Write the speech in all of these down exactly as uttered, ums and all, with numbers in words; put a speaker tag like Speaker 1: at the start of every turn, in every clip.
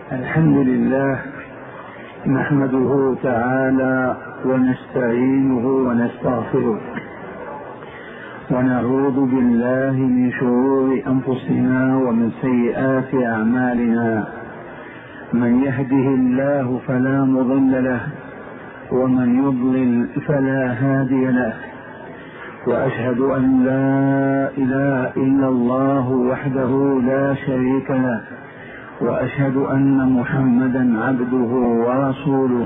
Speaker 1: الحمد لله نحمده تعالى ونستعينه ونستغفره ونعوذ بالله من شرور أنفسنا ومن سيئات أعمالنا. من يهده الله فلا مضل له ومن يضلل فلا هادي له، وأشهد أن لا إله إلا الله وحده لا شريك له، وأشهد أن محمدا عبده ورسوله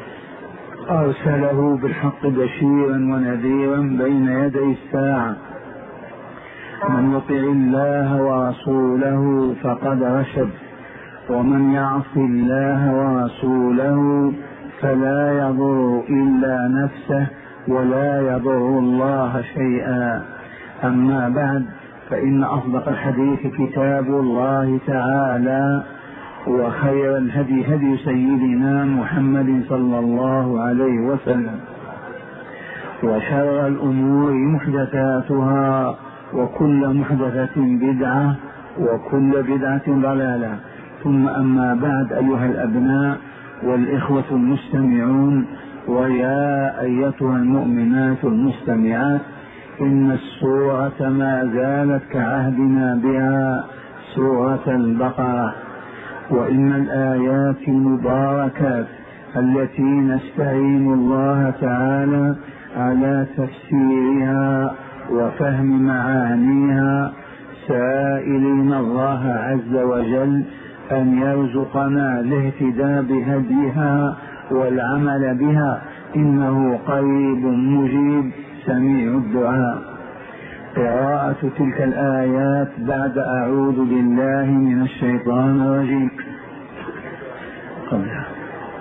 Speaker 1: أرسله بالحق بشيرا ونذيرا بين يدي الساعة. من يطع الله ورسوله فقد رشد، ومن يعص الله ورسوله فلا يضر إلا نفسه ولا يضر الله شيئا. أما بعد، فإن أصدق الحديث كتاب الله تعالى، وخير الهدي هدي سيدنا محمد صلى الله عليه وسلم، وشر الأمور محدثاتها، وكل محدثة بدعة، وكل بدعة ضلالة. ثم أما بعد، أيها الأبناء والإخوة المستمعون، ويا أيتها المؤمنات المستمعات، إن السورة ما زالت كعهدنا بها سورة البقرة، وإن الآيات المباركات التي نستعين الله تعالى على تفسيرها وفهم معانيها، سائلين الله عز وجل أن يرزقنا الاهتداء بهديها والعمل بها، إنه قريب مجيب سميع الدعاء. قراءة تلك الآيات بعد أعوذ بالله من الشيطان الرجيم. قبلها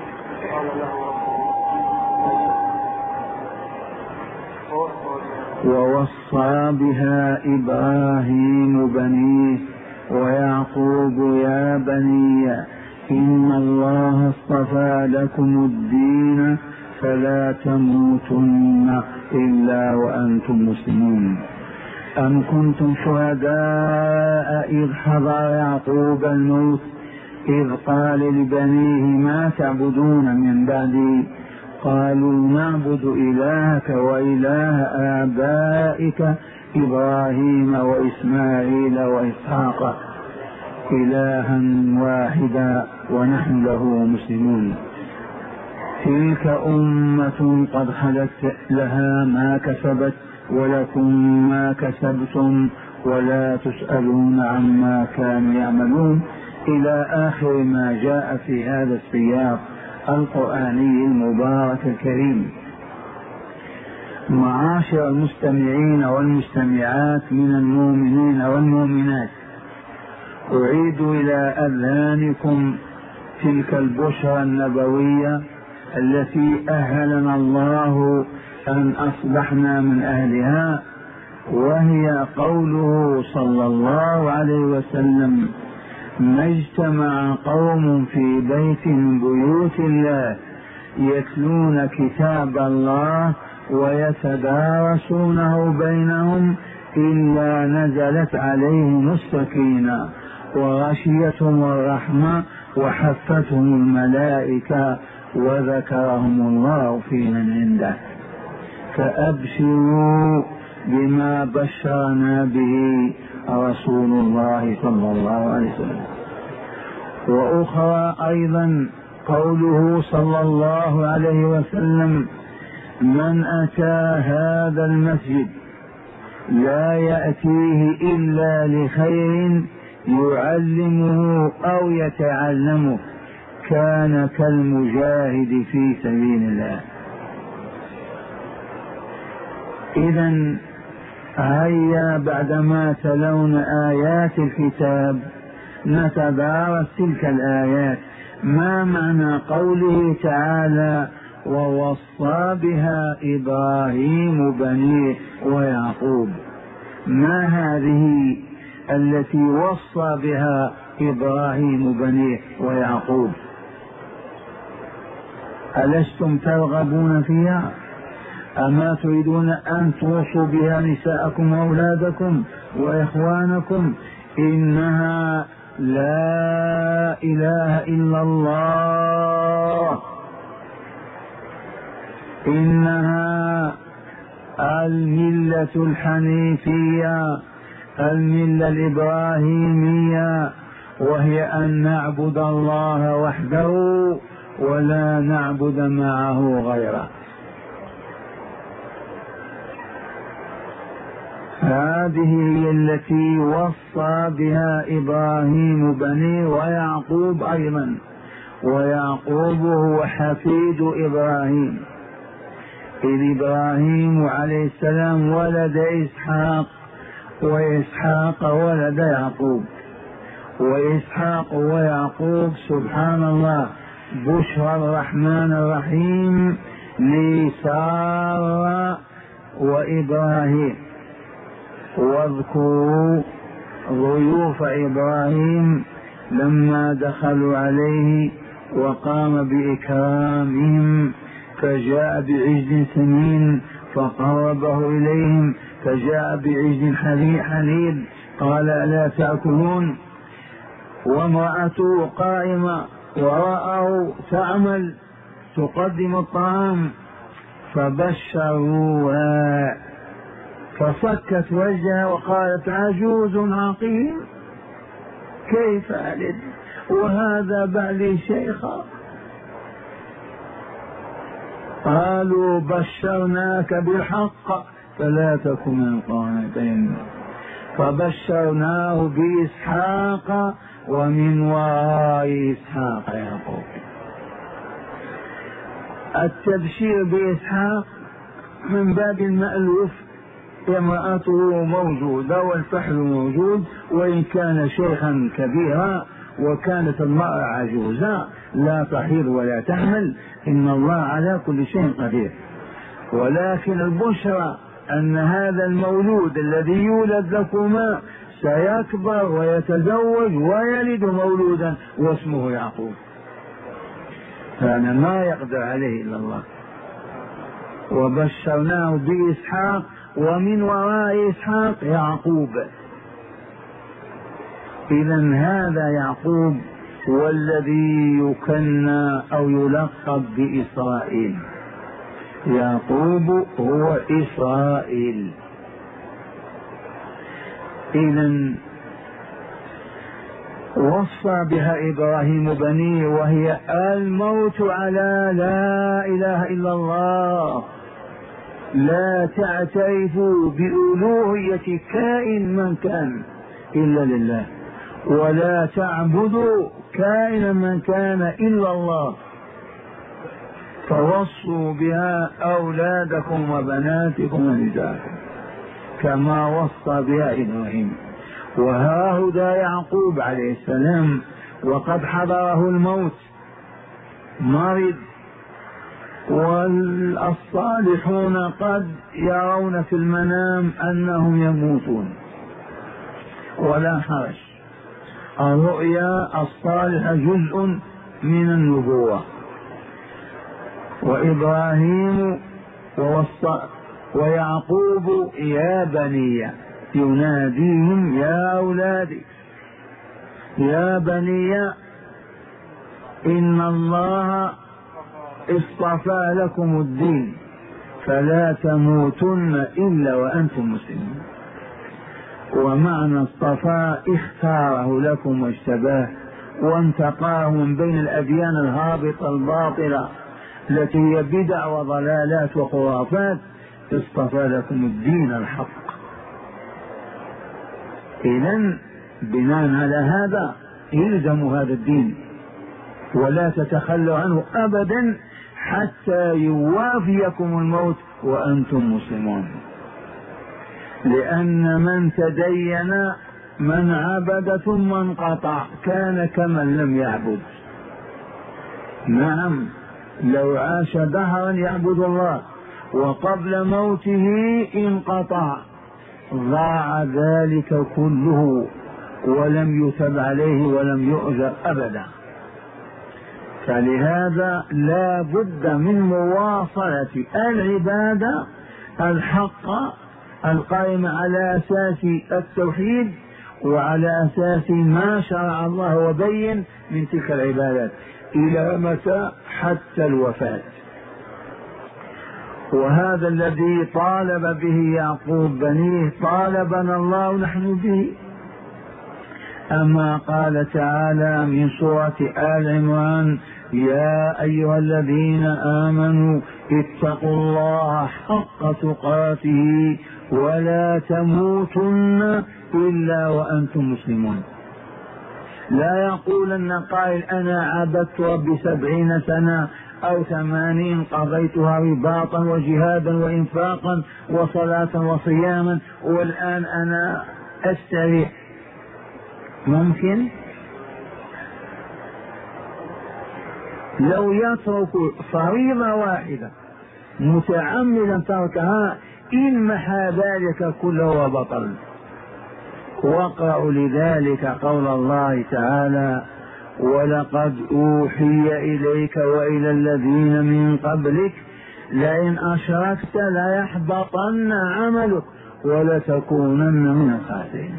Speaker 1: ووصى بها إبراهيم بنيه ويعقوب يا بني إن الله اصطفى لكم الدين فلا تموتن إلا وأنتم مسلمون. أم كنتم شهداء إذ حضر يعقوب الموت إذ قال لبنيه ما تعبدون من بعدي؟ قالوا نعبد إلهك وإله آبائك إبراهيم وإسماعيل وإسحاق إلها واحدا ونحن له مسلمون. تلك أمة قد خلت لها ما كسبت ولكم ما كسبتم ولا تسألون عما كانوا يعملون، إلى آخر ما جاء في هذا السياق القرآني المبارك الكريم. معاشر المستمعين والمستمعات من المؤمنين والمؤمنات، أعيد إلى أذهانكم تلك البشرى النبوية التي أهلنا الله أن أصبحنا من أهلها، وهي قوله صلى الله عليه وسلم: ما اجتمع قوم في بيت من بيوت الله يتلون كتاب الله ويتدارسونه بينهم إلا نزلت عليهم السكينة وغشيتهم الرحمة وحفتهم الملائكة وذكرهم الله في من عنده. فأبشروا بما بشرنا به رسول الله صلى الله عليه وسلم. وأخرى أيضا قوله صلى الله عليه وسلم: من أتى هذا المسجد لا يأتيه إلا لخير يعلمه أو يتعلمه كان كالمجاهد في سبيل الله. إذن هيا بعدما تلون آيات الكتاب نتدارس تلك الآيات. ما معنى قوله تعالى: ووصى بها إبراهيم بنيه ويعقوب؟ ما هذه التي وصى بها إبراهيم بنيه ويعقوب؟ ألستم ترغبون فيها؟ أما تريدون أن توصوا بها نساءكم وأولادكم وإخوانكم؟ إنها لا إله إلا الله، إنها الملة الحنيفية الملة الإبراهيمية، وهي أن نعبد الله وحده ولا نعبد معه غيره. هذه هي التي وصى بها إبراهيم بنيه ويعقوب أيضا، ويعقوب هو حفيد إبراهيم، إذ إبراهيم عليه السلام ولد إسحاق، وإسحاق ولد يعقوب، وإسحاق ويعقوب سبحان الله بشرى الرحمن الرحيم لسارة وإبراهيم. واذكروا ضيوف إبراهيم لما دخلوا عليه وقام بإكرامهم، فجاء بعجل سمين فقربه إليهم، فجاء بعجل حنيذ قال ألا تأكلون، وامرأته قائمة وراءه تعمل تقدم الطعام، فبشروها فصكت وجهها وقالت عجوز عقيم كيف ألد وهذا بعلي شيخا؟ قالوا بشرناك بالحق فلا تكن من القانطين، فبشرناه بإسحاق ومن وراء إسحاق يعقوب. التبشير بإسحاق من باب المألوف، امرأته موجودة والفحل موجود، وإن كان شيخا كبيرا وكانت المرأة عجوزا لا تحيض ولا تحمل، إن الله على كل شيء قدير. ولكن البشرى أن هذا المولود الذي يولد لكما سيكبر ويتزوج ويلد مولودا واسمه يعقوب، فأنا ما يقدر عليه إلا الله. وبشرناه بإسحاق ومن وراء إسحاق يعقوب. إذن هذا يعقوب هو الذي يكنى أو يلقب بإسرائيل، يعقوب هو إسرائيل. إذن وصى بها إبراهيم بنيه، وهي الموت على لا إله إلا الله، لا تعترفوا بألوهية كائن من كان إلا لله، ولا تعبدوا كائنا من كان إلا الله، فوصوا بها أولادكم وبناتكم ونساءكم كما وصى بها إبراهيم. وهاهدا يعقوب عليه السلام وقد حضره الموت، مرض، والصالحون قد يرون في المنام أنهم يموتون ولا حرج، الرؤيا الصالحة جزء من النبوة. وإبراهيم ووصى ويعقوب يا بني يناديهم يا أولادي يا بني إن الله اصطفى لكم الدين فلا تموتن إلا وأنتم مسلمون. ومعنى اصطفى اختاره لكم واجتباه وانتقاه من بين الأديان الهابطة الباطلة التي هي بدع وضلالات وخرافات، اصطفى لكم الدين الحق. إذن بناء على هذا يلزم هذا الدين ولا تتخلوا عنه أبدا حتى يوافيكم الموت وأنتم مسلمون، لأن من تدين من عبد ثم انقطع كان كمن لم يعبد. نعم، لو عاش دهرا يعبد الله وقبل موته انقطع ضاع ذلك كله ولم يتب عليه ولم يؤجر أبدا. فلهذا لا بد من مواصلة العبادة الحق القائمة على أساس التوحيد وعلى أساس ما شرع الله وبين من تلك العبادات. إلى متى؟ حتى الوفاة. وهذا الذي طالب به يعقوب بنيه طالبنا الله نحن به. أما قال تعالى من سورة آل عمران: يا أيها الذين آمنوا اتقوا الله حق تقاته ولا تموتن إلا وأنتم مسلمون. لا يقولن قائل: أنا عبدت ربي سبعين سنة أو ثمانين قضيتها رباطا وجهادا وإنفاقا وصلاة وصياما والآن أنا أستريح. ممكن؟ لو يترك فريضة واحدة متعمدا تركها إنمحى ذلك كله وبطل. واقرأوا لذلك قول الله تعالى: ولقد أوحي إليك وإلى الذين من قبلك لئن أشركت ليحبطن عملك ولتكونن من الخاسرين.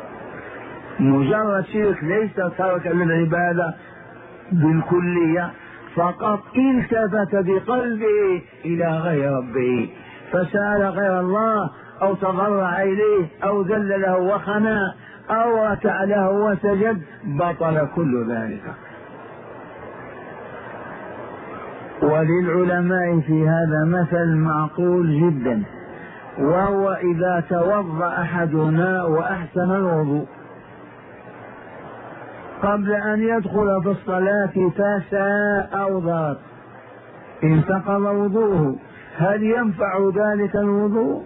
Speaker 1: مجرد شرك ليس ترك للعبادة بالكلية، فقط التفت بقلبه إلى غير ربه فسأل غير الله أو تضرع إليه أو ذل له وخنى أو ركع له وسجد، بطل كل ذلك. وللعلماء في هذا مثل معقول جدا، وهو إذا توضأ أحدنا وأحسن الوضوء قبل أن يدخل في الصلاة فساء أو ضاق انتقض وضوءه، هل ينفع ذلك الوضوء؟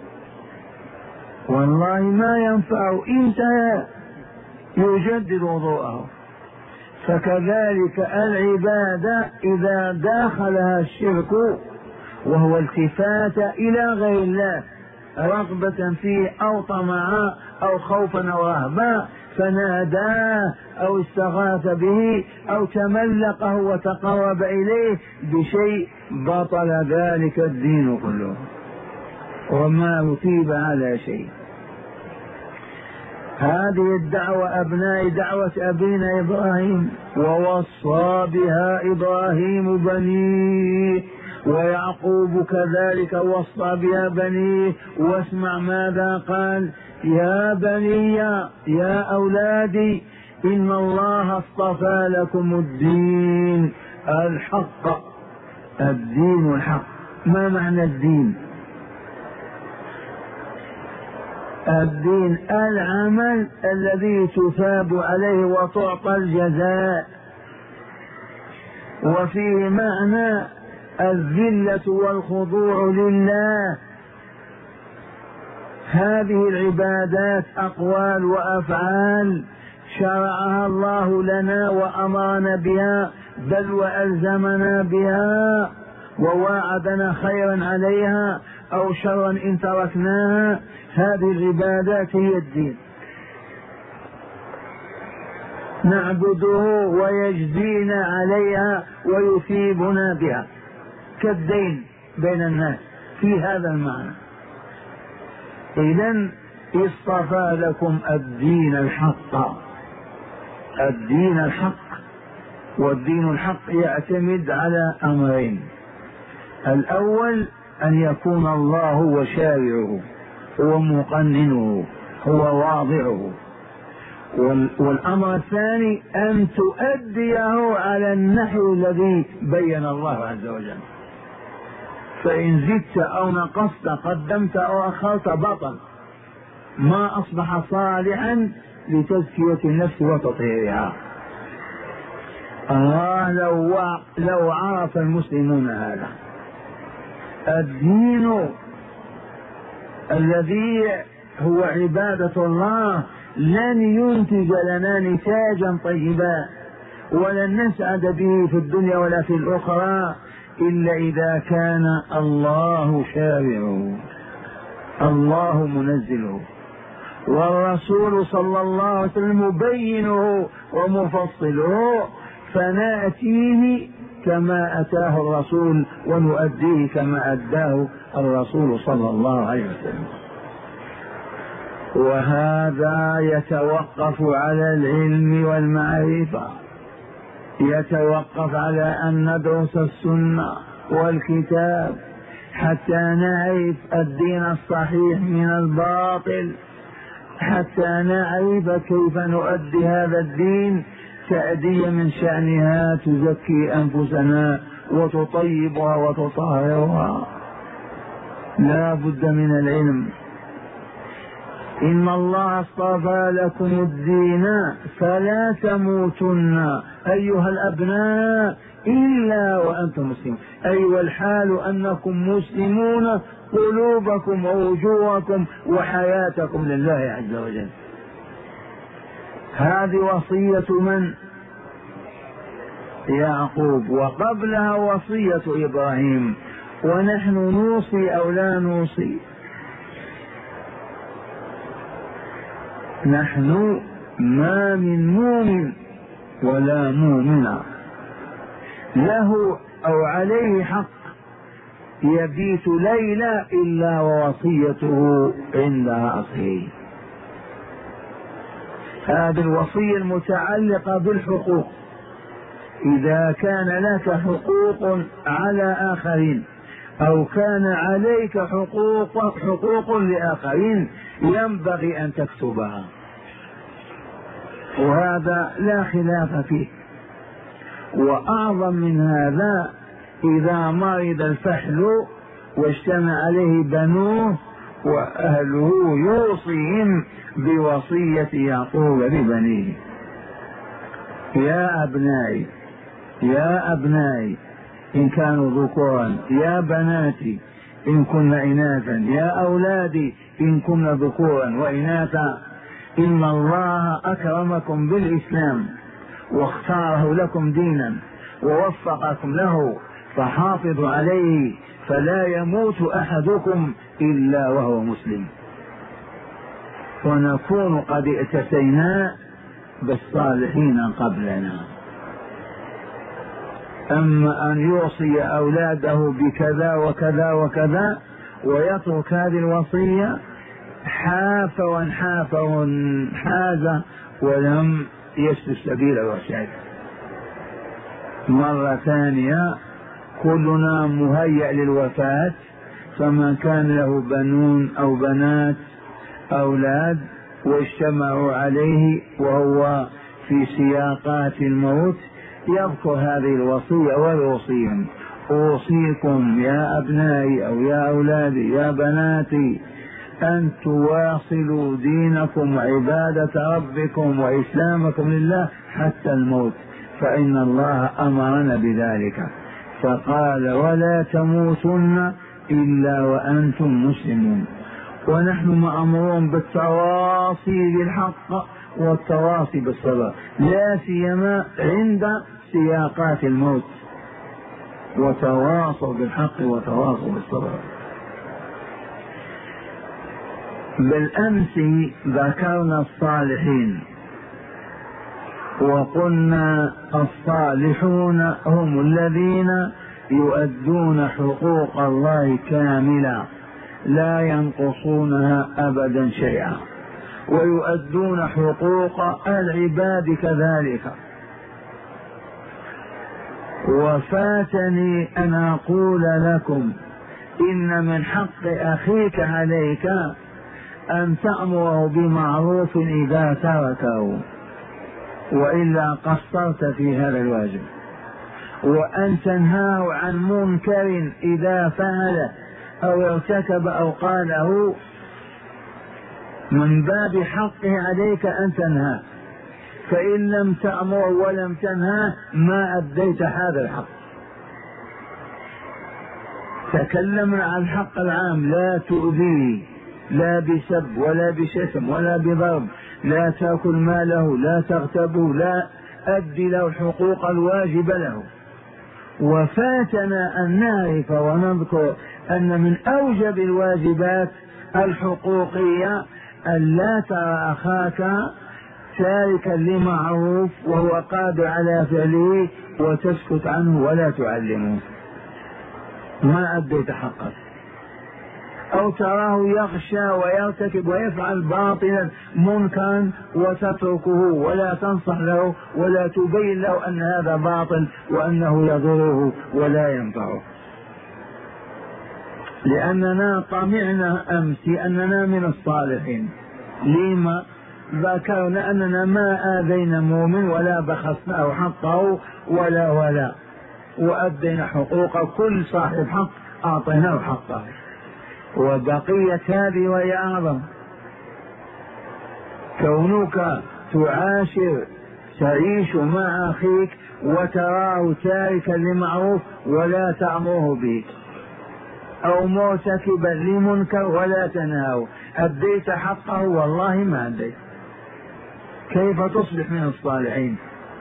Speaker 1: والله ما ينفع، انتهى، يجدد وضوءه. فكذلك العبادة إذا داخلها الشرك وهو التفات إلى غير الله رغبة فيه أو طمعا أو خوفا أو رهبا فناداه أو استغاث به أو تملقه وتقرب إليه بشيء، بطل ذلك الدين كله وما أثيب على شيء. هذه الدعوة أبناء دعوة أبينا إبراهيم، ووصى بها إبراهيم بنيه ويعقوب كذلك وصى بها بنيه. واسمع ماذا قال: يا بني يا أولادي إن الله اصطفى لكم الدين الحق. الدين الحق، ما معنى الدين؟ الدين العمل الذي تثاب عليه وتعطى الجزاء، وفيه معنى الذلة والخضوع لله. هذه العبادات أقوال وأفعال شرعها الله لنا وأمرنا بها، بل وألزمنا بها وواعدنا خيرا عليها أو شرا إن تركناها. هذه العبادات هي الدين، نعبده ويجزينا عليها ويثيبنا بها كالدين بين الناس في هذا المعنى. إذن اصطفى لكم الدين الحق. الدين الحق، والدين الحق يعتمد على أمرين: الأول أن يكون الله هو شارعه، هو مقننه، هو واضعه، والأمر الثاني أن تؤديه على النحو الذي بين الله عز وجل. فإن زدت أو نقصت قدمت أو أخرت بطل، ما أصبح صالحا لتزكية النفس وتطهيرها. الله لو, لو عرف المسلمون هذا الدين الذي هو عبادة الله لن ينتج لنا نتاجا طيبا ولن نسعد به في الدنيا ولا في الأخرى إلا إذا كان الله شارعه، الله منزله، والرسول صلى الله عليه وسلم مبينه ومفصله، فنأتيه كما أتاه الرسول ونؤديه كما أداه الرسول صلى الله عليه وسلم. وهذا يتوقف على العلم والمعرفة، يتوقف على أن ندرس السنة والكتاب حتى نعرف الدين الصحيح من الباطل، حتى نعرف كيف نؤدي هذا الدين تأدية من شأنها تزكي أنفسنا وتطيبها وتطهرها. لا بد من العلم. إن الله اصطفى لكم الدين فلا تموتن أيها الأبناء إلا وأنتم مسلمون، أي والحال أنكم مسلمون قلوبكم ووجوهكم وحياتكم لله عز وجل. هذه وصية من؟ يعقوب، وقبلها وصية إبراهيم. ونحن نوصي أو لا نوصي؟ نحن ما من مؤمن ولا مؤمنة له أو عليه حق يبيت ليلة إلا ووصيته عند رأسه. هذه الوصية المتعلقة بالحقوق. إذا كان لك حقوق على آخرين أو كان عليك حقوق حقوق لآخرين ينبغي أن تكتبها، وهذا لا خلاف فيه. وأعظم من هذا إذا مرض الفحل واجتمع عليه بنوه وأهله يوصيهم بوصية يعقوب لبنيه: يا أبنائي يا أبنائي إن كانوا ذكورا، يا بناتي إن كن إناثا، يا أولادي إن كن ذكورا وإناثا، إن الله أكرمكم بالإسلام واختاره لكم دينا ووفقكم له فحافظوا عليه فلا يموت أحدكم إلا وهو مسلم، ونكون قد ائتسينا بالصالحين قبلنا. أما أن يوصي أولاده بكذا وكذا وكذا ويترك هذه الوصية حاف وانحاف وانحاز ولم يسلك سبيل الرشاد. مرة ثانية كلنا مهيأ للوفاة، فمن كان له بنون أو بنات أولاد واجتمعوا عليه وهو في سياقات الموت يذكر هذه الوصية ويوصيهم: أوصيكم يا أبنائي أو يا أولادي يا بناتي أن تواصلوا دينكم وعبادة ربكم وإسلامكم لله حتى الموت، فإن الله أمرنا بذلك، فقال: ولا تموتن إلا وأنتم مسلمون. ونحن مأمورون بالتواصي بالحق والتواصي بالصبر، لا سيما عند سياقات الموت، وتواصوا بالحق وتواصوا بالصبر. بالأمس ذكرنا الصالحين وقلنا الصالحون هم الذين يؤدون حقوق الله كاملة لا ينقصونها أبدا شيئا، ويؤدون حقوق العباد كذلك. وفاتني أن أقول لكم إن من حق أخيك عليك أن تأمره بمعروف إذا تركه وإلا قصرت في هذا الواجب، وأن تنهاه عن منكر إذا فعله أو ارتكب أو قاله، من باب حقه عليك أن تنهاه، فإن لم تأمر ولم تنهاه ما أديت هذا الحق. تكلمنا عن الحق العام: لا تؤذيه، لا بسب ولا بشتم ولا بضرب، لا تأكل ماله، لا تغتبه، لا أدي له الحقوق الواجبة له. وفاتنا أن نعرف ونذكر أن من أوجب الواجبات الحقوقية أن لا ترى أخاك تاركا لمعروف وهو قادر على فعله وتسكت عنه ولا تعلمه، ما أديت حقك. أو تراه يخشى ويرتكب ويفعل باطلا منكرا وتتركه ولا تنصح له ولا تبين له أن هذا باطل وأنه يضره ولا ينفعه. لأننا طمعنا أمس أننا من الصالحين، لما ذكرنا أننا ما آذينا مؤمن ولا بخسناه حقه ولا ولا وأدينا حقوق كل صاحب حق أعطيناه حقه. وبقية هذه وهي أعظم، كونك تعاشر تعيش مع أخيك وتراه تاركا لمعروف ولا تأمره به أو مرتكبا لمنكر ولا تنهاه، أديت حقه؟ والله ما أديت. كيف تصبح من الصالحين؟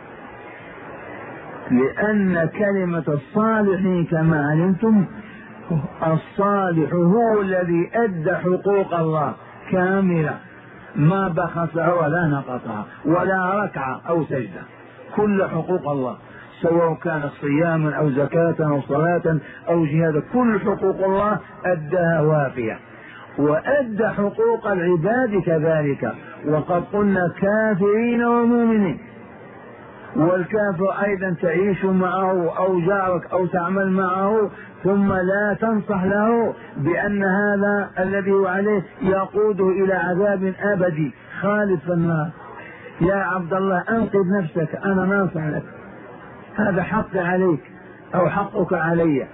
Speaker 1: لأن كلمة الصالحين كما علمتم، الصالح هو الذي أدى حقوق الله كاملة، ما بخسها ولا نقصها ولا ركعة أو سجدة، كل حقوق الله سواء كانت صياما أو زكاة أو صلاة أو جهادا، كل حقوق الله أداها وافية، وأدى حقوق العباد كذلك. وقد قلنا كافرين ومؤمنين، والكافر أيضا تعيش معه أو جارك أو تعمل معه ثم لا تنصح له بأن هذا الذي هو عليه يقوده إلى عذاب أبدي خالد في النار. يا عبد الله أنقذ نفسك، أنا ناصح لك، هذا حق عليك أو حقك علي.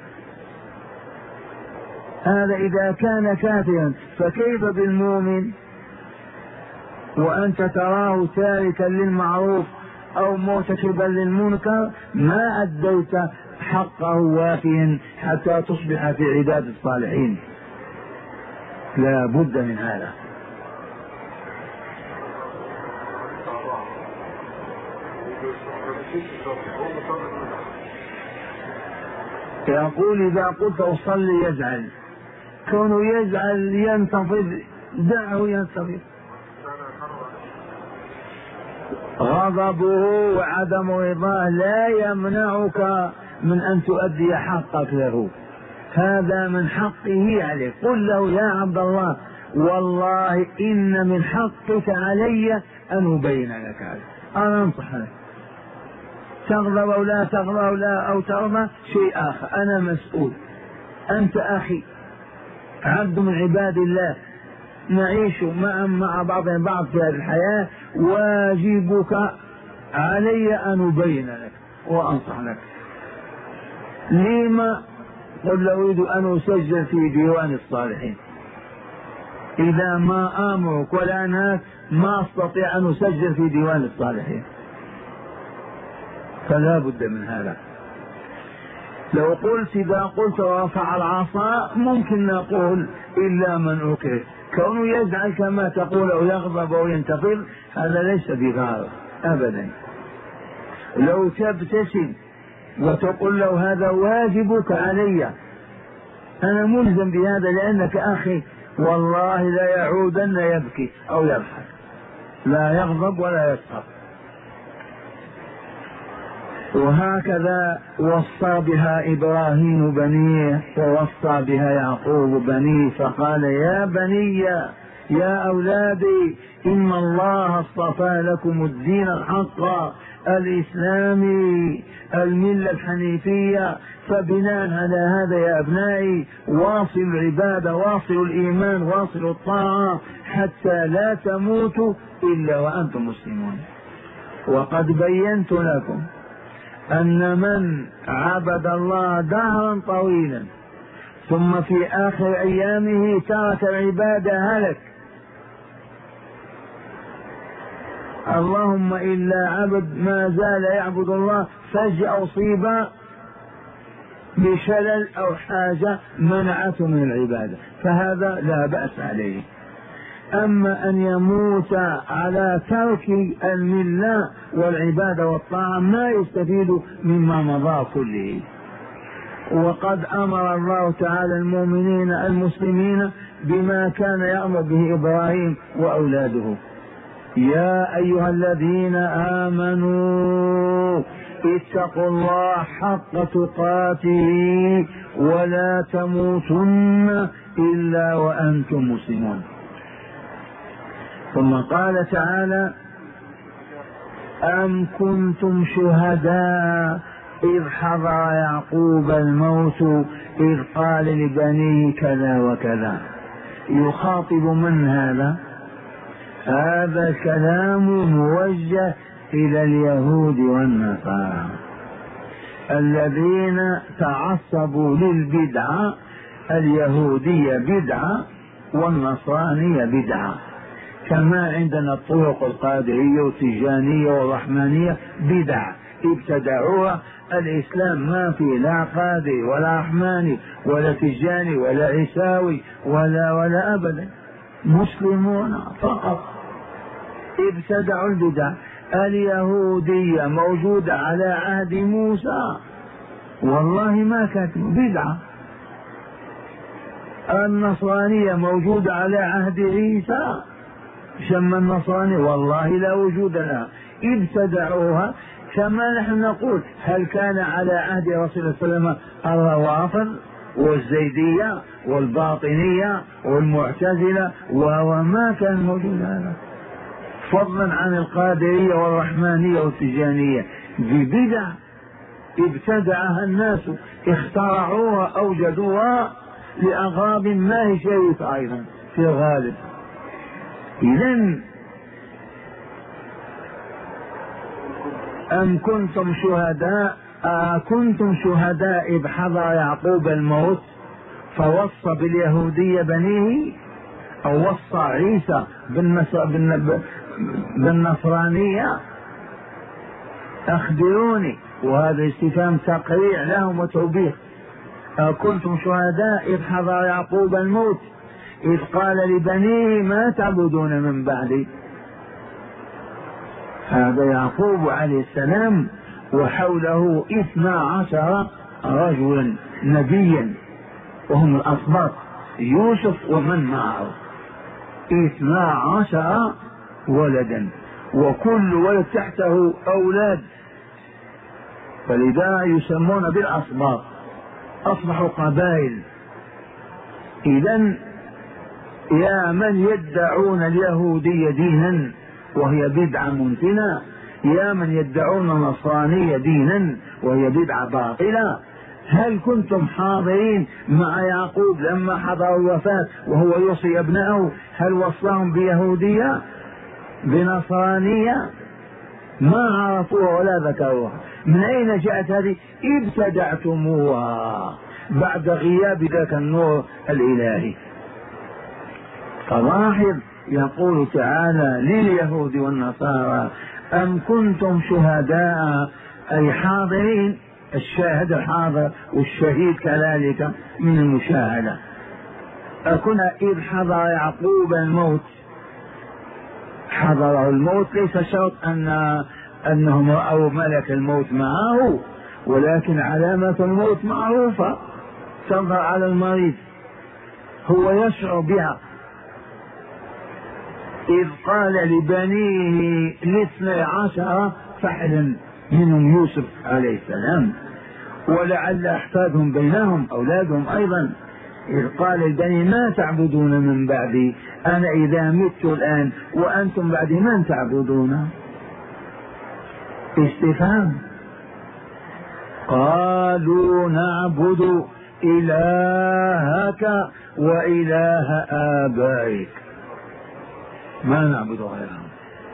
Speaker 1: هذا إذا كان كافرا، فكيف بالمؤمن وأنت تراه تاركا للمعروف أو مرتكبا للمنكر؟ ما أديت حقه وافيا حتى تصبح في عباد الصالحين. لا بد من هذا. يقول إذا قلت أصلي يزعل، كونه يزعل ينتفض، دعه ينتفض. غضبه وعدم رضاه لا يمنعك من أن تؤدي حقك له، هذا من حقه عليك. قل له يا عبد الله والله إن من حقك علي أن أبين لك هذا، أنا أنصح لك، تغضب أو لا تغضب أو لا أو ترضى شيء آخر، أنا مسؤول، أنت أخي عبد من عباد الله، نعيش مع مع بعضنا بعض في هذه الحياة، واجبك علي أن أبين لك وأنصح لك. لما؟ قل أريد أن أسجل في ديوان الصالحين، إذا ما آمرك ولا أنهاك ما أستطيع أن أسجل في ديوان الصالحين، فلا بد من هذا. لو قلت إذا قلت ورفع العصا ممكن نقول إلا من أكره، كونه يزعل كما تقول أو يغضب أو ينتفض هذا ليس بغار أبدا. لو تبتسم وتقول له هذا واجبك علي، أنا ملزم بهذا لأنك أخي، والله لا يعودن يبكي أو يضحك، لا يغضب ولا يسخط. وهكذا وصى بها إبراهيم بنيه ووصى بها يعقوب بنيه، فقال يا بني يا أولادي إن الله اصطفى لكم الدين الحق الإسلامي الملة الحنيفية، فبناء على هذا يا أبنائي واصلوا العبادة، واصلوا الإيمان، واصلوا الطاعة حتى لا تموتوا إلا وأنتم مسلمون. وقد بينت لكم أن من عبد الله دهرا طويلا ثم في آخر أيامه ترك العبادة هلك. اللهم إلا عبد ما زال يعبد الله فجأة أصيب بشلل أو حاجة منعته من العبادة، فهذا لا بأس عليه. أما أن يموت على ترك الملة والعبادة والطاعة ما يستفيد مما مضى كله. وقد أمر الله تعالى المؤمنين المسلمين بما كان يأمر به إبراهيم وأولاده: يا أيها الذين آمنوا اتقوا الله حق تقاته ولا تموتن إلا وأنتم مسلمون. ثم قال تعالى: أم كنتم شهداء إذ حضر يعقوب الموت إذ قال لبنيه كذا وكذا. يخاطب من هذا؟ هذا الكلام موجه إلى اليهود والنصارى الذين تعصبوا للبدعة، اليهودية بدعة والنصرانية بدعة، كما عندنا الطرق القادرية والتجانية والرحمانية بدع ابتدعوها. الإسلام ما في لا قادري ولا رحماني ولا تجاني ولا عيساوي ولا ولا أبدا، مسلمون فقط ابتدعوا البدع. اليهودية موجودة على عهد موسى، والله ما كانت بدعة. النصرانية موجودة على عهد عيسى، شم النصراني والله لا وجود لها، ابتدعوها. كما نحن نقول: هل كان على عهد رسول الله صلى الله عليه وسلم الروافض والزيدية والباطنية والمعتزلة؟ وما كان موجود هذا، فضلا عن القادرية والرحمانية والتجانية. ببدع ابتدعها الناس، اخترعوها أوجدوها لأغراض ما هي شريفة أيضا في الغالب. إذن أم كنتم شهداء أكنتم شهداء إذ حضر يعقوب الموت فوصى باليهودية بنيه، أو وصى عيسى بالنصرانية؟ أخبروني. وهذا استفهام تقريع لهم وتوبيخ. أكنتم شهداء إذ حضر يعقوب الموت إذ قال لبنيه ما تعبدون من بعدي؟ هذا يعقوب عليه السلام وحوله اثنا عشر رجلا نبيا، وهم الأسباط يوسف ومن معه، اثنا عشر ولدا، وكل ولد تحته أولاد، فلذا يسمون بالأسباط، أصبحوا قبائل. إذن يا من يدعون اليهودية دينا وهي بدعة منتنة، يا من يدعون النصرانية دينا وهي بدعة باطلة، هل كنتم حاضرين مع يعقوب لما حضر الوفاة وهو يوصي ابنائه؟ هل وصاهم بيهودية بنصرانية؟ ما عرفوها ولا ذكروها. من أين جاءت هذه؟ ابتدعتموها بعد غياب ذاك النور الإلهي. فلاحظ يقول تعالى لليهود والنصارى: أم كنتم شهداء، أي حاضرين، الشاهد الحاضر والشهيد كذلك من المشاهدة. أكنا إذ حضر يعقوب الموت، حضره الموت ليس شرط أن أنهم رأوا ملك الموت معه، ولكن علامة الموت معروفة تظهر على المريض، هو يشعر بها. إذ قال لبنيه الاثني عشر فحلا منهم يوسف عليه السلام، ولعل أحفادهم بينهم أولادهم أيضا، إذ قال لبنيه ما تعبدون من بعدي؟ أنا إذا مت الآن وأنتم بعدي من تعبدون؟ استفهام. قالوا نعبد إلهك وإله آبائك، ما نعبد غيرهم.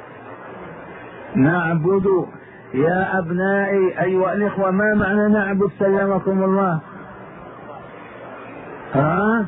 Speaker 1: نعبد يا أبنائي أيها الإخوة، ما معنى نعبد سلمكم الله؟ ها؟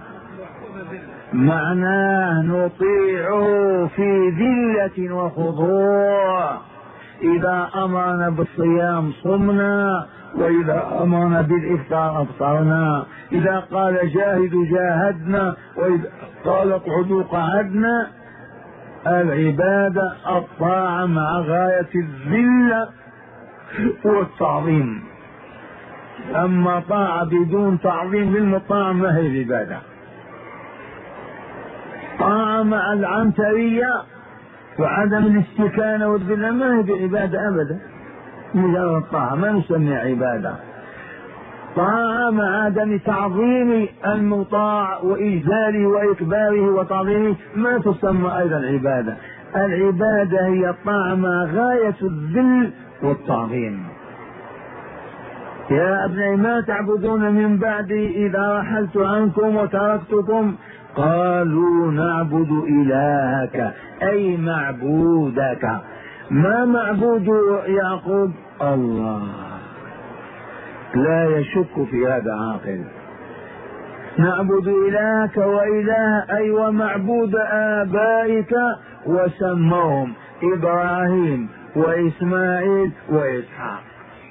Speaker 1: معناه نطيع في ذلة وخضوع. إذا أمرنا بالصيام صمنا، وإذا أمرنا بالإفطار أفطرنا، إذا قال جاهدوا جاهدنا، وإذا قال اقعدوا قعدنا. العبادة الطاعة مع غاية الذلة والتعظيم. أما طاعة بدون تعظيم للمطاع ما هي العبادة. طاعة مع العنترية وعدم الاستكانة والذلة ما هي بعبادة أبدا. مجرد طاعة ما نسمي عبادة. طاعة مع عدم تعظيم المطاع وإجلاله وإكباره وتعظيمه ما تسمى أيضا عبادة. العبادة هي الطاعة مع غاية الذل والتعظيم. يا ابني ما تعبدون من بعدي إذا رحلت عنكم وتركتكم؟ قالوا نعبد إلهك أي معبودك. ما معبود يعقوب؟ الله. لا يشك في هذا عاقل. نعبد إلهك وإله أي ومعبود آبائك، وسموهم إبراهيم وإسماعيل وإسحاق.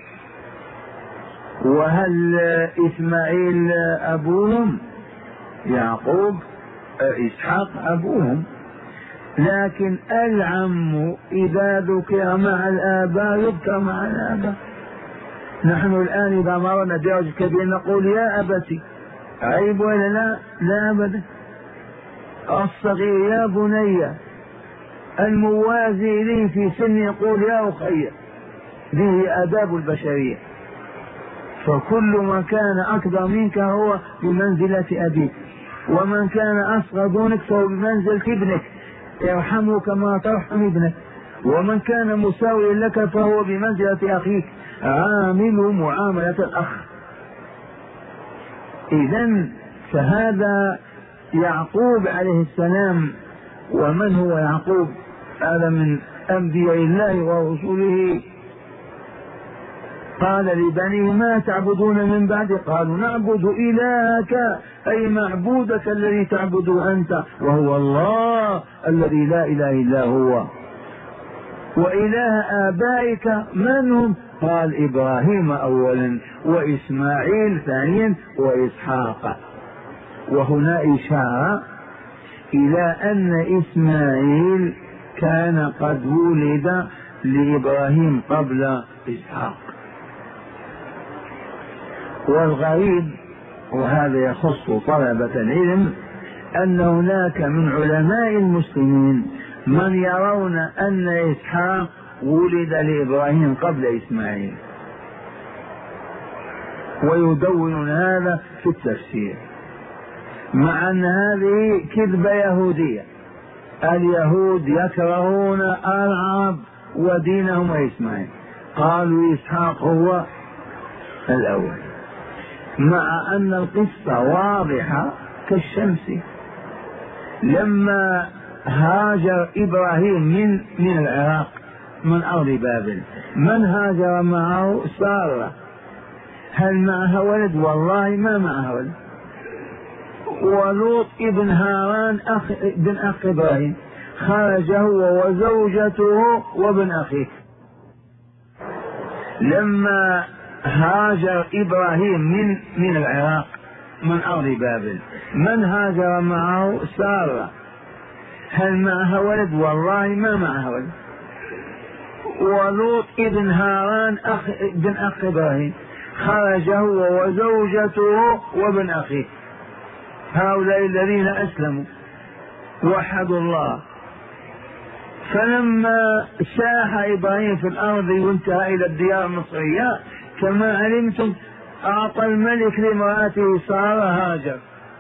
Speaker 1: وهل إسماعيل أبوهم؟ يعقوب إسحاق أبوهم، لكن العم إذا ذكر مع الآباء يذكر مع الآباء. نحن الآن إذا مرنا برجل كبير نقول يا أبتي، عيب ولا لا؟ لا أبدا. الصغير يا بني، الموازي لي في سن يقول يا أخي. به آداب البشرية. فكل من كان أكبر منك هو بمنزلة أبيك، ومن كان أصغر دونك فهو بمنزلة ابنك، ارحمه كما ترحم ابنك، ومن كان مساويا لك فهو بمنزلة أخيك، عامله معاملة الأخ. إذن فهذا يعقوب عليه السلام. ومن هو يعقوب؟ هذا من أنبياء الله ورسوله. قال لبنيه ما تعبدون من بعد؟ قالوا نعبد إلهك أي معبودك الذي تعبده أنت، وهو الله الذي لا إله إلا هو. وإله آبائك من هم؟ قال إبراهيم أولا، وإسماعيل ثانيا، وإسحاق. وهنا إشارة إلى أن إسماعيل كان قد ولد لإبراهيم قبل إسحاق. والغريب، وهذا يخص طلبة العلم، أن هناك من علماء المسلمين من يرون أن إسحاق ولد لإبراهيم قبل إسماعيل، ويدونون هذا في التفسير، مع أن هذه كذبة يهودية. اليهود يكرهون العرب ودينهم وإسماعيل، قالوا إسحاق هو الأول، مع أن القصة واضحة كالشمس. لما هاجر إبراهيم من من العراق من أرض بابل، من هاجر معه؟ سارة. هل معها ولد؟ والله ما معها ولد. ولوط ابن هاران أخ ابن أخ إبراهيم، خرج هو وزوجته وابن أخيه. لما هاجر إبراهيم من من العراق من أرض بابل، من هاجر معه؟ سارة. هل معها ولد؟ والله ما معها ولد. ولوط ابن هاران أخ ابن أخ إبراهيم، خرج هو وزوجته وابن أخيه. هؤلاء الذين أسلموا وحدوا الله. فلما ساح إبراهيم في الأرض وانتهى إلى الديار المصرية كما علمتم، أعطى الملك لامرأته سارة هاجر.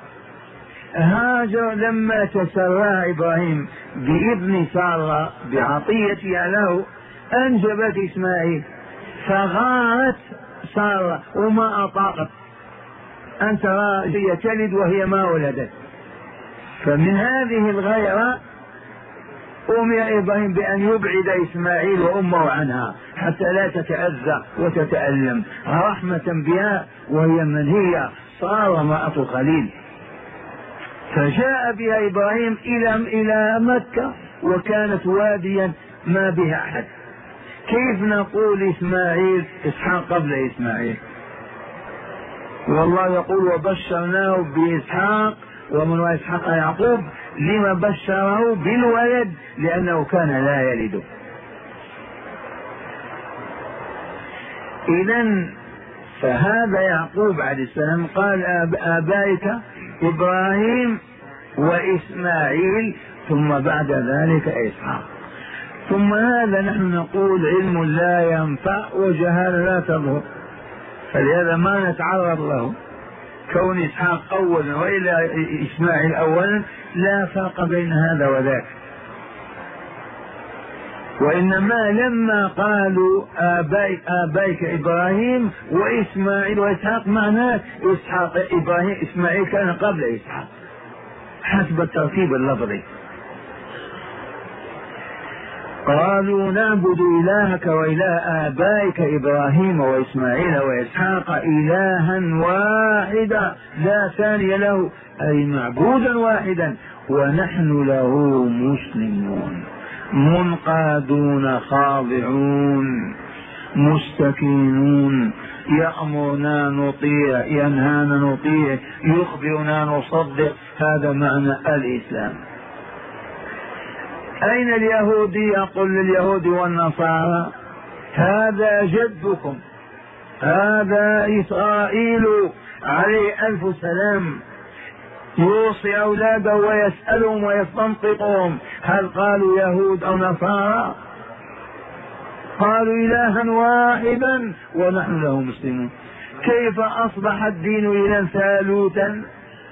Speaker 1: هاجر لما تسرى إبراهيم بابن سارة بعطيتها له أنجبت إسماعيل، فغارت سارة وما أطاقت أن ترى هي تلد وهي ما ولدت. فمن هذه الغيرة أمر إبراهيم بأن يبعد إسماعيل وأمه عنها حتى لا تتأذى وتتألم، رحمة بها وهي من هي صار امرأة الخليل. فجاء بها إبراهيم إلى إلى مكة وكانت واديا ما بها أحد. كيف نقول إسماعيل إسحاق قبل إسماعيل؟ والله يقول وبشرناه بإسحاق ومن إسحاق يعقوب. لما بشره بالولد؟ لأنه كان لا يلد. إذن فهذا يعقوب عليه السلام قال آبائك إبراهيم وإسماعيل ثم بعد ذلك إسحاق. ثم هذا نحن نقول علم لا ينفع وجهالة لا تضر، فلهذا ما نتعرض له. كون إسحاق أولا وإلى إسماعيل أولا لا فرق بين هذا وذاك، وإنما لما قالوا آبائك, آبائك إبراهيم وإسماعيل وإسحاق معناه إسحاق إبراهيم إسماعيل كان قبل إسحاق حسب الترتيب اللفظي. قالوا نعبد إلهك وإله آبائك إبراهيم وإسماعيل وإسحاق إلها واحدا لا ثاني له، أي معبودا واحدا، ونحن له مسلمون منقادون خاضعون مستكينون، يأمرنا نطيع ينهانا نطيع يخبرنا نصدق. هذا معنى الإسلام. أين اليهودي؟ أقول لليهود والنصارى هذا جدكم، هذا إسرائيل عليه ألف سلام، يوصي أولاده ويسألهم ويستنطقهم. هل قالوا يهود أو نصارى؟ قالوا إلها واحدا ونحن له مسلمون. كيف أصبح الدين إلى ثالوثا؟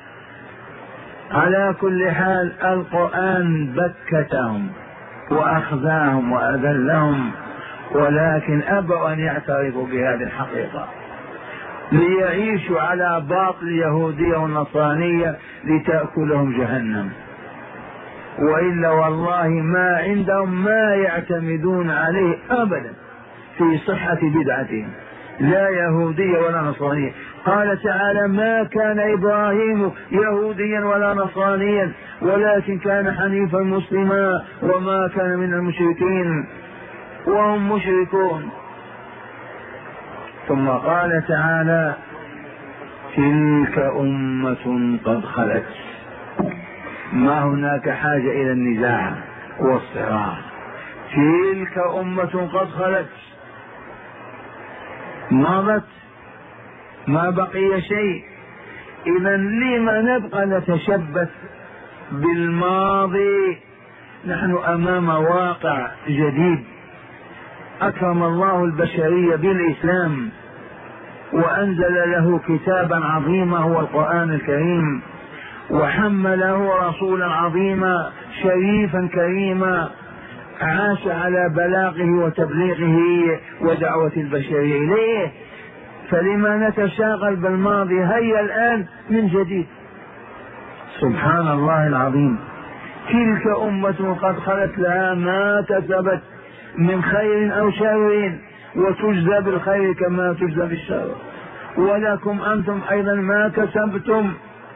Speaker 1: على كل حال القرآن بكتهم وأخزاهم وأذلهم، ولكن أبوا أن يعترفوا بهذه الحقيقة ليعيشوا على باطل اليهودية والنصرانية لتأكلهم جهنم. وإلا والله ما عندهم ما يعتمدون عليه أبدا في صحة بدعتهم، لا يهودية ولا نصرانية. قال تعالى ما كان إبراهيم يهوديا ولا نصرانيا ولكن كان حنيفا مسلما وما كان من المشركين، وهم مشركون. ثم قال تعالى تلك أمة قد خلت، ما هناك حاجة إلى النزاع والصراع. تلك أمة قد خلت، مضت ما بقي شيء. إذا لما نبقى نتشبث بالماضي؟ نحن أمام واقع جديد. أكرم الله البشرية بالإسلام وأنزل له كتابا عظيما هو القرآن الكريم، وحمله رسولا عظيما شريفا كريما عاش على بلاغه وتبليغه ودعوة البشرية إليه. فلما نتشاغل بالماضي؟ هيا الآن من جديد. سبحان الله العظيم. تلك أمة قد خلت لها ما كسبت من خير أو شر وتجزى بالخير كما تجزى بالشر، ولكم أنتم أيضا ما كسبتم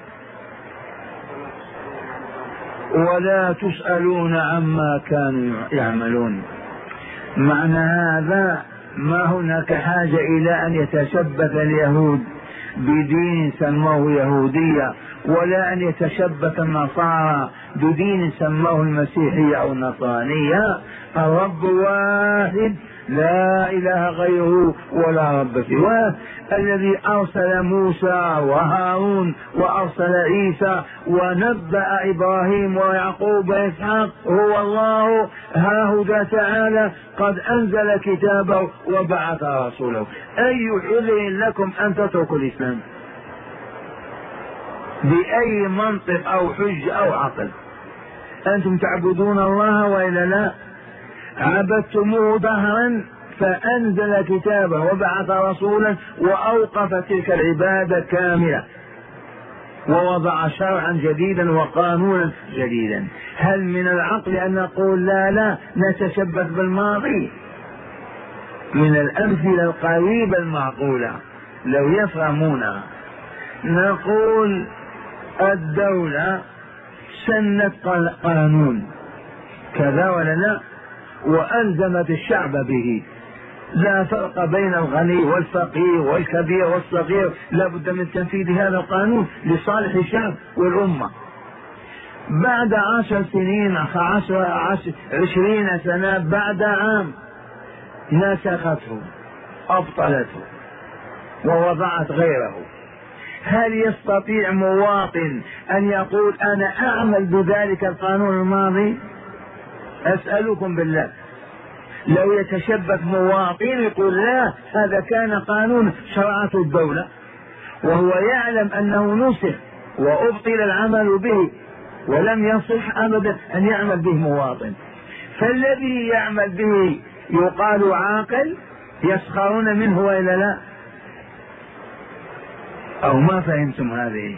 Speaker 1: ولا تسألون عما كانوا يعملون. معنى هذا ما هناك حاجة إلى أن يتشبث اليهود بدين سموه يهودية، ولا أن يتشبث النصارى بدين سموه المسيحية أو النصرانية. الرب واحد لا إله غيره ولا رب سواه، الذي أرسل موسى وهارون وأرسل عيسى ونبأ إبراهيم ويعقوب وإسحاق هو الله. ها هو تعالى قد أنزل كتابه وبعث رسوله. أي عذر لكم أن تتركوا الإسلام؟ بأي منطق أو حجة أو عقل؟ أنتم تعبدون الله وإلا لا؟ عبدتموه دهرا فأنزل كتابه وبعث رسولا وأوقف تلك العبادة كاملة ووضع شرعا جديدا وقانونا جديدا. هل من العقل أن نقول لا لا نتشبث بالماضي؟ من الأمثلة القريبة المعقولة لو يفهمونها نقول الدولة سنت قانون كذا ولا لا وألزمت الشعب به، لا فرق بين الغني والفقير والكبير والصغير، لا بد من تنفيذ هذا القانون لصالح الشعب والأمة. بعد عشر سنين عشر عشر عشرين سنة بعد عام نسخته أبطلته ووضعت غيره. هل يستطيع مواطن أن يقول أنا أعمل بذلك القانون الماضي؟ أسألكم بالله لو يتشبث مواطن يقول لا، هذا كان قانون شرعته الدولة، وهو يعلم أنه نسخ وأبطل العمل به ولم يصح أبدا أن يعمل به مواطن. فالذي يعمل به يقال عاقل، يسخرون منه وإلا لا؟ أو ما فهمتم هذه؟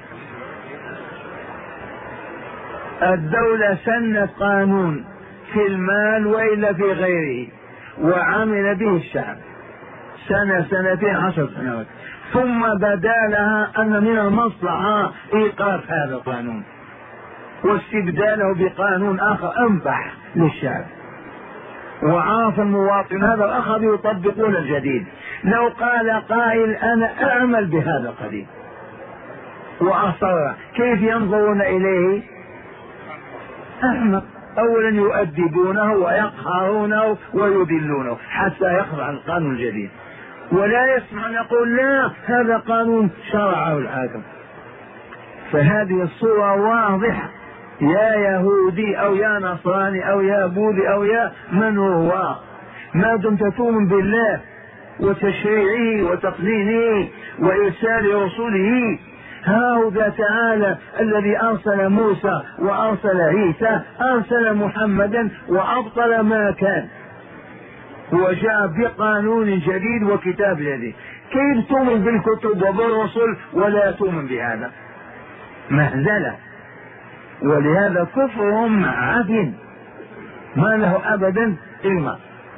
Speaker 1: الدولة سنت قانون في المال وإلا في غيره وعمل به الشعب سنة سنتين عشر سنوات، ثم بدا لها أن من المصلحة إيقاف هذا القانون واستبداله بقانون آخر أنفع للشعب، وعاف المواطن هذا الآخر يطبقون الجديد. لو قال قائل أنا أعمل بهذا القديم وأصر، كيف ينظرون إليه؟ أحمق. أولا يؤدبونه ويقهرونه ويذلونه حتى يخضع القانون الجديد، ولا يسمع يقول لا، هذا قانون شرعه الحاكم. فهذه الصورة واضحة، يا يهودي أو يا نصراني أو يا بوذي أو يا من هو، ما دمت تؤمن بالله وتشريعه وتقنينه وإرسال رسوله. هذا تعالى الذي أرسل موسى وأرسل عيسى، أرسل محمدا وأبطل ما كان وجاء بقانون جديد وكتاب جديد. كيف تؤمن بالكتب وبالرسل ولا تؤمن بهذا؟ مهزلة. ولهذا كفرهم عفن ما له أبدا قيمة.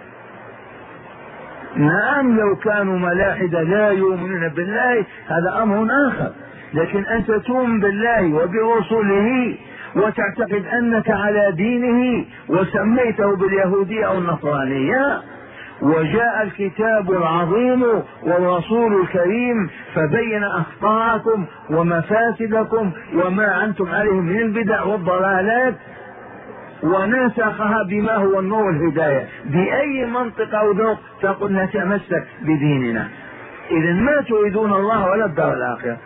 Speaker 1: نعم لو كانوا ملاحدة لا يؤمنون بالله هذا أمر آخر، لكن أنت تؤمن بالله وبرسله وتعتقد أنك على دينه وسميته باليهودية أو النصرانية، وجاء الكتاب العظيم والرسول الكريم فبين أخطاءكم ومفاسدكم وما أنتم عليه من البدع والضلالات ونسخها بما هو النور الهداية. بأي منطق أو ذوق تقول نتمسك بديننا؟ إذا ما تريدون الله ولا الدار الآخرة.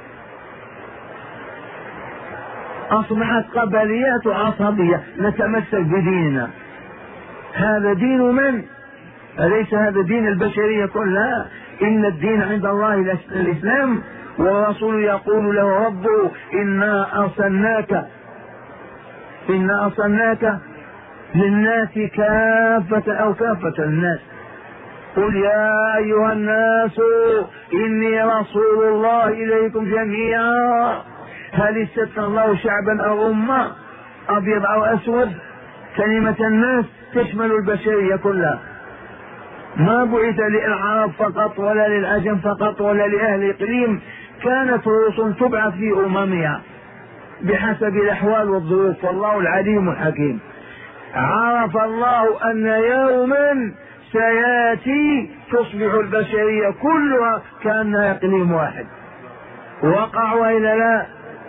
Speaker 1: أصبحت قبليات وعصبية، نتمسك بديننا. هذا دين من؟ أليس هذا دين البشرية كلها؟ إن الدين عند الله الإسلام، والرسول يقول له ربه إنا أرسلناك إنا أرسلناك للناس كافة أو كافة الناس. قل يا أيها الناس إني رسول الله إليكم جميعا. هل استثنى الله شعبا أو أمة، أبيض أو أسود؟ كلمة الناس تشمل البشرية كلها، ما بعث للعرب فقط ولا للعجم فقط ولا لأهل إقليم، كانت رسل تبعث في أممها بحسب الأحوال والظروف، والله العليم الحكيم. عرف الله أن يوما سيأتي تصبح البشرية كلها كأنها إقليم واحد. وقع وإلا لا؟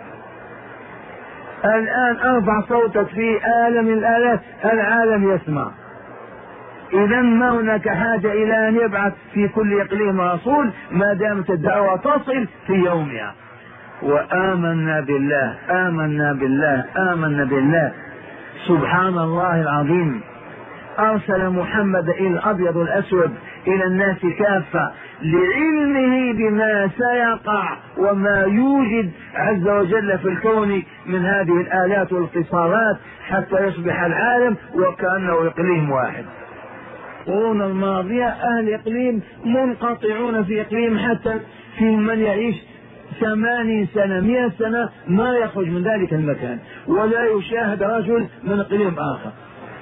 Speaker 1: الآن أرفع صوتك في آلة من الآلات العالم يسمع. إذا ما هناك حاجة إلى أن يبعث في كل إقليم رسول ما دامت الدعوة تصل في يومها. وآمنا بالله آمنا بالله آمنا بالله سبحان الله العظيم. أرسل محمد إلى الأبيض الأسود إلى الناس كافة لعلمه بما سيقع وما يوجد عز وجل في الكون من هذه الآلات والاتصالات حتى يصبح العالم وكأنه إقليم واحد. القرون الماضية أهل إقليم منقطعون في إقليم، حتى في من يعيش ثمانين سنة مئة سنة ما يخرج من ذلك المكان ولا يشاهد رجل من إقليم آخر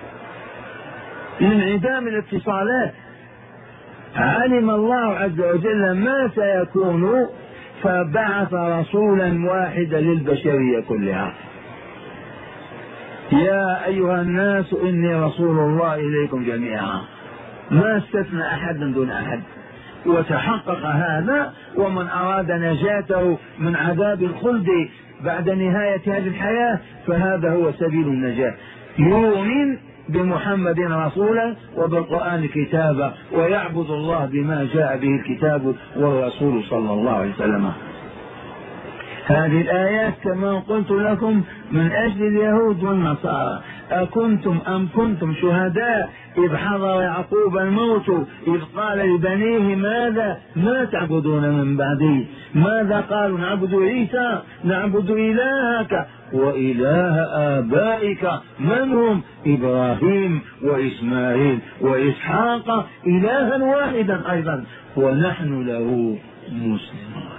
Speaker 1: لانعدام الاتصالات. علم الله عز وجل ما سيكون فبعث رسولا واحدا للبشرية كلها. يا أيها الناس إني رسول الله إليكم جميعا، ما استثنى أحد من دون أحد. وتحقق هذا، ومن أراد نجاته من عذاب الخلد بعد نهاية هذه الحياة فهذا هو سبيل النجاة. يؤمن بمحمد رسولا وبالقرآن كتابا ويعبد الله بما جاء به الكتاب والرسول صلى الله عليه وسلم. هذه الآيات كما قلت لكم من أجل اليهود والنصارى. أكنتم أم كنتم شهداء إذ حضر يعقوب الموت إذ قال لبنيه ماذا ما تعبدون من بعدي؟ ماذا قالوا؟ نعبد عيسى، نعبد إلهك وإله آبائك من هم؟ إبراهيم وإسماعيل وإسحاق إلها واحدا أيضا ونحن له مسلمون.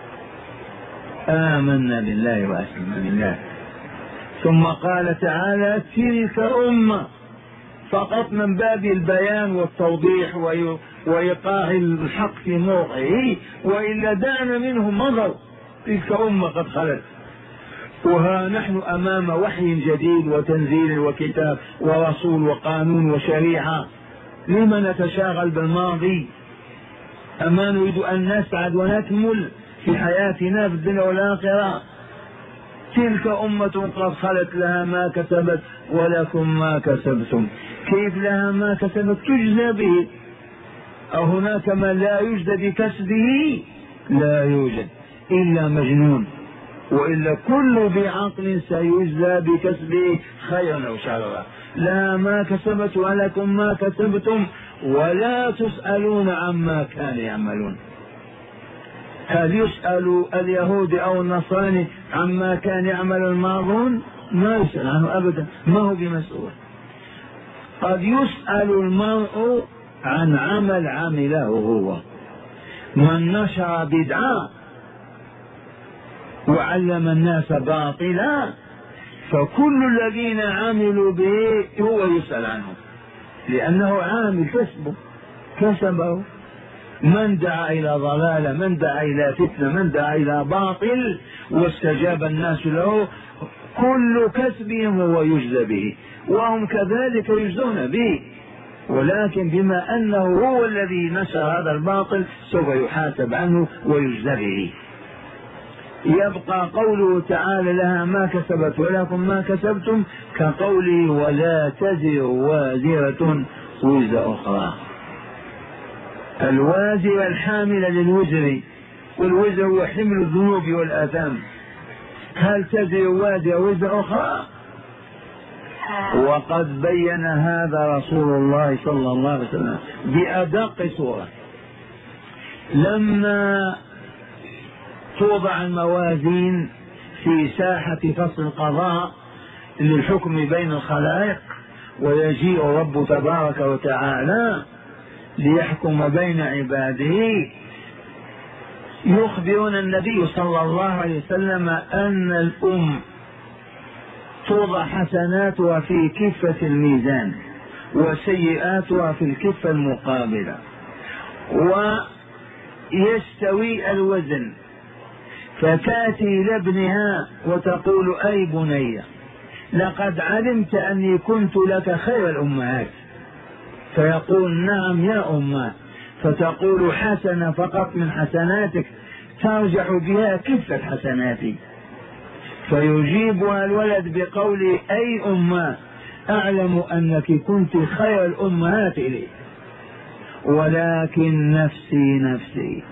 Speaker 1: آمنا بالله وأسلمنا بالله. ثم قال تعالى تلك أمة، فقط من باب البيان والتوضيح وإيقاع الحق في موضعه، وإلا دعنا منهم مضوا. تلك أمة قد خلت، وها نحن أمام وحي جديد وتنزيل وكتاب ورسول وقانون وشريعة. لما نتشاغل بالماضي؟ أما نريد أن نسعد ونكمل في حياتنا في الدنيا والآخرة. تلك أمة قد خلت لها ما كسبت ولكم ما كسبتم. كيف لها ما كسبت؟ تجزى به. أو هناك من لا يجزى بكسبه؟ لا يوجد إلا مجنون، وإلا كل بعقل سيجزى بكسبه خيرا أو شرا. لها ما كسبت ولكم ما كسبتم ولا تسألون عما كانوا يعملون. هل يسأل اليهود أو النصارى عما كان يعمل الماضون؟ ما يسأل عنه أبدا، ما هو بمسؤول. قد يسأل المرء عن عمل عمله هو. من نشر بدعة وعلم الناس باطلا فكل الذين عملوا به هو يسأل عنه، لأنه عامل كسبه كسبه. من دعا إلى ضلالة، من دعا إلى فتنة، من دعا إلى باطل واستجاب الناس له، كل كسبهم هو يجزى به، وهم كذلك يجزون به. ولكن بما أنه هو الذي نشر هذا الباطل سوف يحاسب عنه ويجزى به. يبقى قوله تعالى لها ما كسبت ولكم ما كسبتم كقوله ولا تزر وازرة وزر أخرى. الوازرة الحاملة للوزر، والوزر هو حمل الذنوب والآثام. هل تزر وازرة وزر أخرى؟ وقد بين هذا رسول الله صلى الله عليه وسلم بأدق صورة. لما توضع الموازين في ساحة فصل القضاء للحكم بين الخلائق، ويجيء رب تبارك وتعالى ليحكم بين عباده، يخبرنا النبي صلى الله عليه وسلم أن الأم توضع حسناتها في كفة الميزان وسيئاتها في الكفة المقابلة، ويستوي الوزن، فتأتي لابنها وتقول أي بني لقد علمت أني كنت لك خير الأمهات، فيقول نعم يا أمه، فتقول حسنة فقط من حسناتك ترجح بها كفة حسناتي، فيجيبها الولد بقوله أي أمه أعلم أنك كنت خير الأمهات إلي، ولكن نفسي نفسي،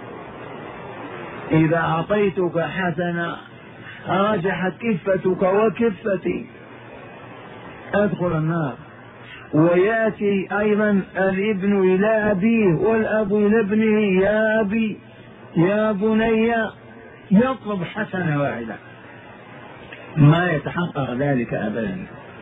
Speaker 1: إذا أعطيتك حسنة رجحت كفتك وكفتي أدخل النار. ويأتي أيضا الابن إلى أبيه والأب إلى ابنه يا أبي يا بني، يطلب حسنة واحدة، ما يتحقق ذلك أبدا.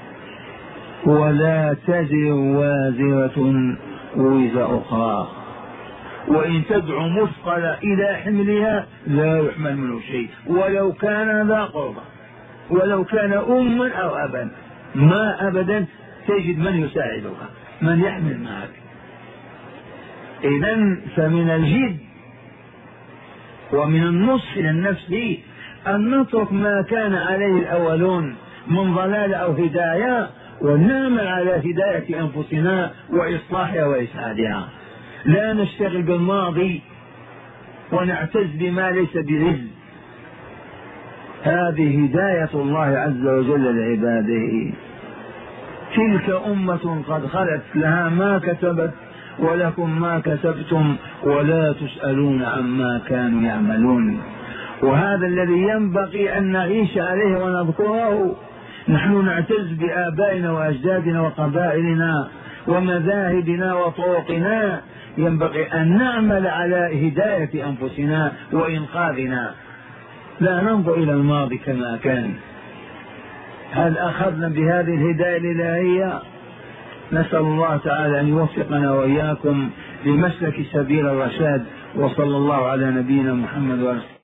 Speaker 1: ولا تزر وازرة وزر أخرى، وإن تدعو مثقل إلى حملها لا يحمل منه شيء ولو كان ذا قربى، ولو كان أما أو أبا، ما أبدا تجد من يساعدك، من يحمل معك. إذن فمن الجد ومن النصح للنفس أن نترك ما كان عليه الأولون من ضلال أو هداية، ونعمل على هداية أنفسنا وإصلاحها وإسعادها. لا نشتغل بالماضي ونعتز بما ليس برزق. هذه هداية الله عز وجل لعباده. تلك أمة قد خلت لها ما كسبت ولكم ما كسبتم ولا تسألون عما كانوا يعملون. وهذا الذي ينبغي أن نعيش عليه ونذكره. نحن نعتز بآبائنا وأجدادنا وقبائلنا ومذاهبنا وطرقنا، ينبغي أن نعمل على هداية أنفسنا وإنقاذنا، لا ننظر إلى الماضي كما كان. هل أخذنا بهذه الهداية الإلهية؟ نسأل الله تعالى أن يوفقنا وإياكم لمسلك سبيل الرشاد، وصلى الله على نبينا محمد وعلى